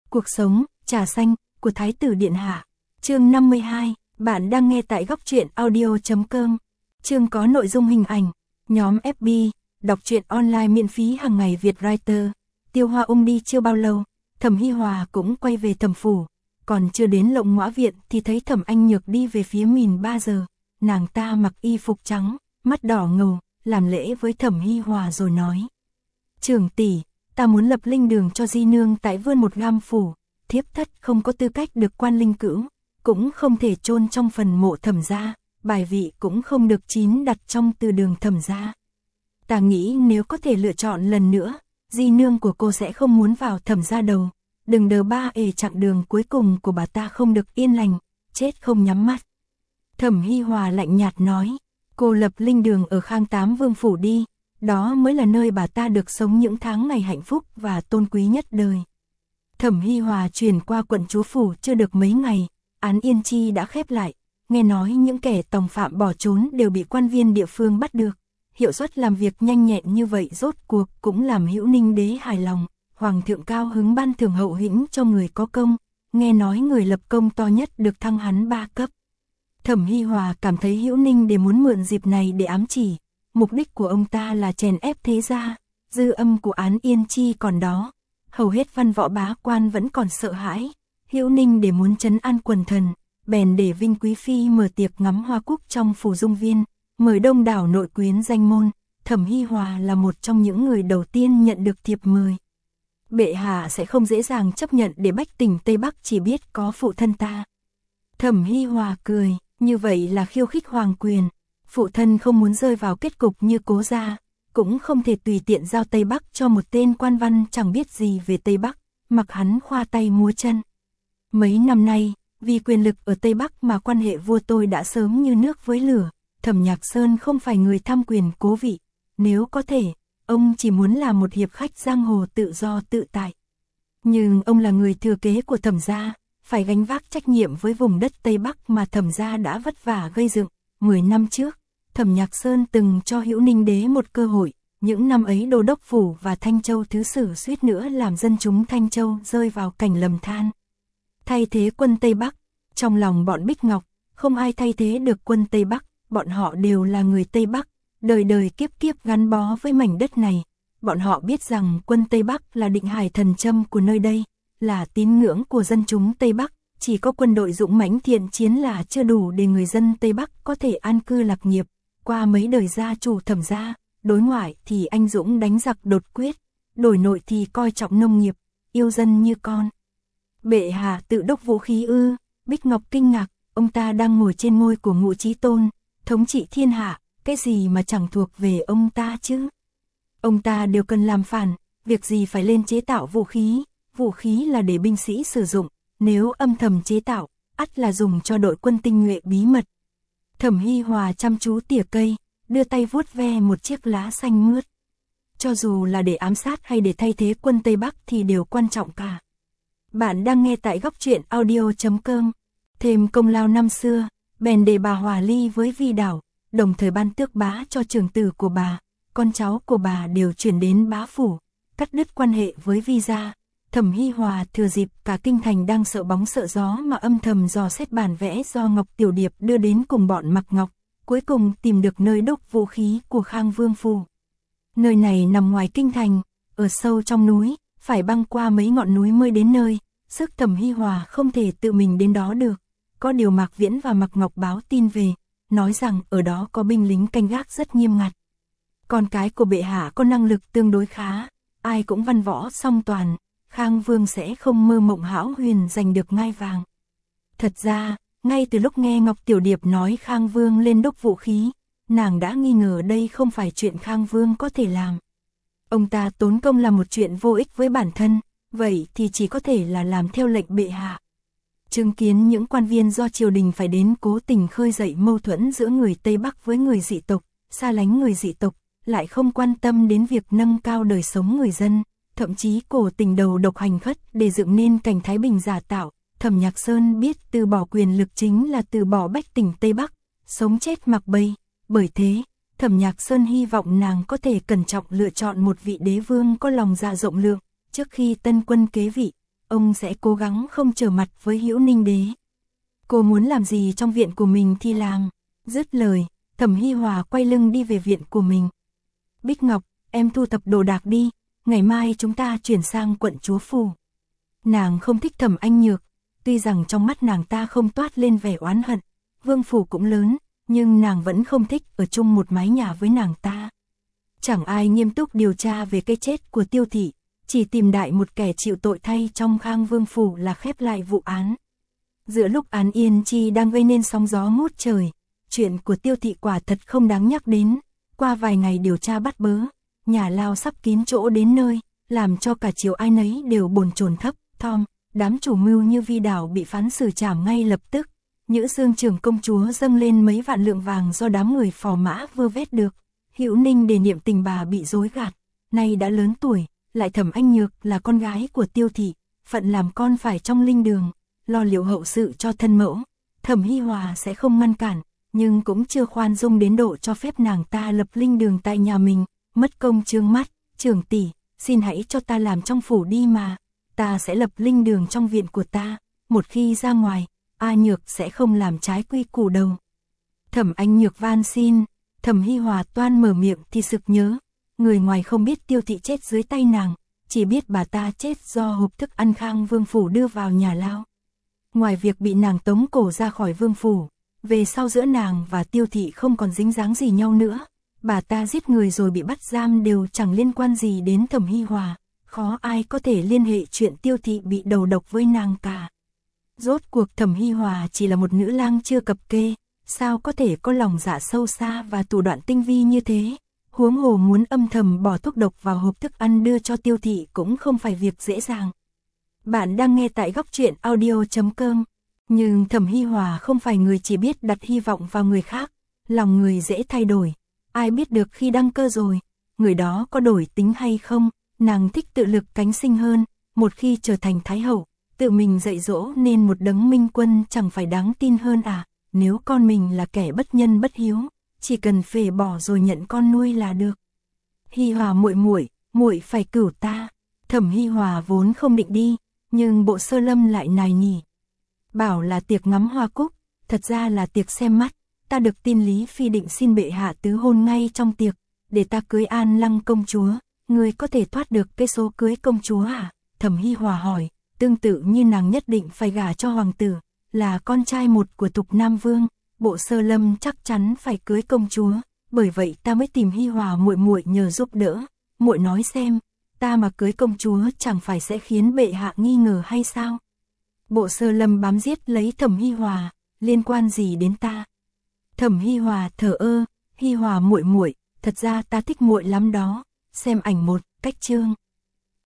Cuộc sống, trà xanh, của Thái tử Điện Hạ. Chương 52, bạn đang nghe tại góc truyện audio.com. Chương có nội dung hình ảnh. Nhóm FB, đọc truyện online miễn phí hàng ngày Việt Writer. Tiêu Hoa đi chưa bao lâu, Thẩm Hi Hòa cũng quay về Thẩm phủ. Còn chưa đến Lộng Ngõa viện thì thấy Thẩm Anh Nhược đi về phía mình 3 giờ. Nàng ta mặc y phục trắng, mắt đỏ ngầu, làm lễ với Thẩm Hi Hòa rồi nói: "Trưởng tỷ, ta muốn lập linh đường cho di nương tại Vươn một Gam phủ, thiếp thất không có tư cách được quan linh cữu, cũng không thể chôn trong phần mộ Thẩm gia, bài vị cũng không được chín đặt trong từ đường Thẩm gia. Ta nghĩ nếu có thể lựa chọn lần nữa, di nương của cô sẽ không muốn vào Thẩm gia đâu. Đừng đờ ba chặng đường cuối cùng của bà ta không được yên lành, chết không nhắm mắt." Thẩm Hi Hòa lạnh nhạt nói: "Cô lập linh đường ở Khang Tám Vương phủ đi, đó mới là nơi bà ta được sống những tháng ngày hạnh phúc và tôn quý nhất đời." Thẩm Hi Hòa chuyển qua quận chúa phủ chưa được mấy ngày, án Yên Chi đã khép lại, nghe nói những kẻ tòng phạm bỏ trốn đều bị quan viên địa phương bắt được. Hiệu suất làm việc nhanh nhẹn như vậy rốt cuộc cũng làm Hữu Ninh đế hài lòng, hoàng thượng cao hứng ban thưởng hậu hĩnh cho người có công, nghe nói người lập công to nhất được thăng hắn 3 cấp. Thẩm Hi Hòa cảm thấy Hữu Ninh để muốn mượn dịp này để ám chỉ, mục đích của ông ta là chèn ép thế gia, dư âm của án Yên Chi còn đó, hầu hết văn võ bá quan vẫn còn sợ hãi. Hữu Ninh để muốn trấn an quần thần, bèn để Vinh Quý Phi mở tiệc ngắm hoa cúc trong phủ Dung Viên, mời đông đảo nội quyến danh môn. Thẩm Hi Hòa là một trong những người đầu tiên nhận được thiệp mời. Bệ hạ sẽ không dễ dàng chấp nhận để bách tỉnh Tây Bắc chỉ biết có phụ thân ta. Thẩm Hi Hòa cười, như vậy là khiêu khích hoàng quyền. Phụ thân không muốn rơi vào kết cục như Cố gia, cũng không thể tùy tiện giao Tây Bắc cho một tên quan văn chẳng biết gì về Tây Bắc, mặc hắn khoa tay múa chân. Mấy năm nay, vì quyền lực ở Tây Bắc mà quan hệ vua tôi đã sớm như nước với lửa. Thẩm Nhạc Sơn không phải người tham quyền cố vị, nếu có thể, ông chỉ muốn là một hiệp khách giang hồ tự do tự tại. Nhưng ông là người thừa kế của Thẩm gia, phải gánh vác trách nhiệm với vùng đất Tây Bắc mà Thẩm gia đã vất vả gây dựng. 10 năm trước, Thẩm Nhạc Sơn từng cho Hữu Ninh đế một cơ hội, những năm ấy Đô đốc phủ và Thanh Châu thứ sử suýt nữa làm dân chúng Thanh Châu rơi vào cảnh lầm than. Thay thế quân Tây Bắc, trong lòng bọn Bích Ngọc, không ai thay thế được quân Tây Bắc, bọn họ đều là người Tây Bắc, đời đời kiếp kiếp gắn bó với mảnh đất này. Bọn họ biết rằng quân Tây Bắc là định hải thần châm của nơi đây, là tín ngưỡng của dân chúng Tây Bắc, chỉ có quân đội dũng mãnh thiện chiến là chưa đủ để người dân Tây Bắc có thể an cư lạc nghiệp. Qua mấy đời gia chủ Thẩm gia, đối ngoại thì anh dũng đánh giặc đột quyết, đổi nội thì coi trọng nông nghiệp, yêu dân như con. Bệ hạ tự đốc vũ khí ư? Bích Ngọc kinh ngạc, ông ta đang ngồi trên ngôi của Ngũ Chí Tôn, thống trị thiên hạ, cái gì mà chẳng thuộc về ông ta chứ? Ông ta đều cần làm phản, việc gì phải lên chế tạo vũ khí là để binh sĩ sử dụng, nếu âm thầm chế tạo, ắt là dùng cho đội quân tinh nhuệ bí mật. Thẩm Hi Hòa chăm chú tỉa cây, đưa tay vuốt ve một chiếc lá xanh mướt. Cho dù là để ám sát hay để thay thế quân Tây Bắc thì đều quan trọng cả. Bạn đang nghe tại góc truyện audio.com. Thêm công lao năm xưa, bèn để bà hòa ly với Vi Đảo, đồng thời ban tước bá cho trưởng tử của bà, con cháu của bà đều chuyển đến bá phủ, cắt đứt quan hệ với Vi gia. Thẩm Hi Hòa thừa dịp cả kinh thành đang sợ bóng sợ gió mà âm thầm dò xét bản vẽ do Ngọc Tiểu Điệp đưa đến cùng bọn Mặc Ngọc, cuối cùng tìm được nơi đúc vũ khí của Khang Vương phủ. Nơi này nằm ngoài kinh thành, ở sâu trong núi, phải băng qua mấy ngọn núi mới đến nơi, sức Thẩm Hi Hòa không thể tự mình đến đó được. Có điều Mạc Viễn và Mặc Ngọc báo tin về, nói rằng ở đó có binh lính canh gác rất nghiêm ngặt. Con cái của bệ hạ có năng lực tương đối khá, ai cũng văn võ song toàn, Khang Vương sẽ không mơ mộng hão huyền giành được ngai vàng. Thật ra, ngay từ lúc nghe Ngọc Tiểu Điệp nói Khang Vương lên đúc vũ khí, nàng đã nghi ngờ đây không phải chuyện Khang Vương có thể làm. Ông ta tốn công làm một chuyện vô ích với bản thân, vậy thì chỉ có thể là làm theo lệnh bệ hạ. Chứng kiến những quan viên do triều đình phải đến cố tình khơi dậy mâu thuẫn giữa người Tây Bắc với người dị tộc, xa lánh người dị tộc, lại không quan tâm đến việc nâng cao đời sống người dân, thậm chí cố tình đầu độc hành khất để dựng nên cảnh Thái Bình giả tạo. Thẩm Nhạc Sơn biết từ bỏ quyền lực chính là từ bỏ bách tỉnh Tây Bắc, sống chết mặc bay. Bởi thế, Thẩm Nhạc Sơn hy vọng nàng có thể cẩn trọng lựa chọn một vị đế vương có lòng dạ rộng lượng, trước khi tân quân kế vị, ông sẽ cố gắng không trở mặt với Hữu Ninh đế. Cô muốn làm gì trong viện của mình thì làm. Dứt lời, Thẩm Hi Hòa quay lưng đi về viện của mình. Bích Ngọc, em thu thập đồ đạc đi, ngày mai chúng ta chuyển sang quận Chúa Phủ. Nàng không thích Thẩm Anh Nhược, tuy rằng trong mắt nàng ta không toát lên vẻ oán hận, Vương phủ cũng lớn, nhưng nàng vẫn không thích ở chung một mái nhà với nàng ta. Chẳng ai nghiêm túc điều tra về cái chết của Tiêu thị, chỉ tìm đại một kẻ chịu tội thay trong Khang Vương phủ là khép lại vụ án. Giữa lúc án Yên Chi đang gây nên sóng gió ngút trời, chuyện của Tiêu thị quả thật không đáng nhắc đến. Qua vài ngày điều tra bắt bớ, nhà lao sắp kín chỗ đến nơi, làm cho cả triều ai nấy đều bồn chồn thấp thỏm. Đám chủ mưu như Vi Đảo bị phán xử trảm ngay lập tức. Nhữ Xương trưởng công chúa dâng lên mấy vạn lượng vàng do đám người phò mã vơ vét được. Hữu Ninh để niệm tình bà bị dối gạt, nay đã lớn tuổi, lại Thẩm Anh Nhược là con gái của Tiêu thị, phận làm con phải trong linh đường, lo liệu hậu sự cho thân mẫu. Thẩm Hi Hòa sẽ không ngăn cản, nhưng cũng chưa khoan dung đến độ cho phép nàng ta lập linh đường tại nhà mình. Mất công trương mắt, trưởng tỷ, xin hãy cho ta làm trong phủ đi mà. Ta sẽ lập linh đường trong viện của ta, một khi ra ngoài, A Nhược sẽ không làm trái quy củ đâu. Thẩm Anh Nhược van xin. Thẩm Hi Hòa toan mở miệng thì sực nhớ, người ngoài không biết Tiêu thị chết dưới tay nàng, chỉ biết bà ta chết do hộp thức ăn Khang Vương phủ đưa vào nhà lao. Ngoài việc bị nàng tống cổ ra khỏi Vương phủ, về sau giữa nàng và Tiêu thị không còn dính dáng gì nhau nữa. Bà ta giết người rồi bị bắt giam đều chẳng liên quan gì đến Thẩm Hi Hòa, khó ai có thể liên hệ chuyện Tiêu thị bị đầu độc với nàng cả. Rốt cuộc Thẩm Hi Hòa chỉ là một nữ lang chưa cập kê, sao có thể có lòng dạ sâu xa và thủ đoạn tinh vi như thế. Huống hồ muốn âm thầm bỏ thuốc độc vào hộp thức ăn đưa cho Tiêu thị cũng không phải việc dễ dàng. Bạn đang nghe tại góc truyện audio.com. Nhưng Thẩm Hi Hòa không phải người chỉ biết đặt hy vọng vào người khác, lòng người dễ thay đổi. Ai biết được khi đăng cơ rồi, người đó có đổi tính hay không. Nàng thích tự lực cánh sinh hơn, một khi trở thành thái hậu, tự mình dạy dỗ nên một đấng minh quân chẳng phải đáng tin hơn à. Nếu con mình là kẻ bất nhân bất hiếu, chỉ cần phế bỏ rồi nhận con nuôi là được. Hi Hòa muội phải cửu ta. Thẩm Hi Hòa vốn không định đi, nhưng Bộ Sơ Lâm lại nài nỉ. Bảo là tiệc ngắm hoa cúc, thật ra là tiệc xem mắt. Ta được tin Lý Phi định xin bệ hạ tứ hôn ngay trong tiệc, để ta cưới An Lăng công chúa. Ngươi có thể thoát được cái số cưới công chúa à? Thẩm Hi Hòa hỏi. Tương tự như nàng nhất định phải gả cho hoàng tử, là con trai một của Thục Nam Vương, Bộ Sơ Lâm chắc chắn phải cưới công chúa, bởi vậy ta mới tìm Hi Hòa muội nhờ giúp đỡ. Muội nói xem, ta mà cưới công chúa chẳng phải sẽ khiến bệ hạ nghi ngờ hay sao? Bộ Sơ Lâm bám giết lấy Thẩm Hi Hòa, liên quan gì đến ta? Thẩm Hi Hòa thờ ơ. Hi Hòa muội, thật ra ta thích muội lắm đó. Xem ảnh một, cách chương.